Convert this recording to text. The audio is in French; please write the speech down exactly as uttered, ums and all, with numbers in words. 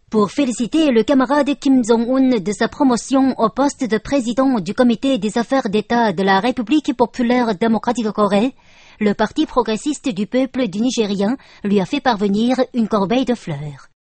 Pour féliciter le camarade Kim Jong-un de sa promotion au poste de président du comité des affaires d'État de la République populaire démocratique Corée, le Parti progressiste du peuple du Nigérian lui a fait parvenir une corbeille de fleurs.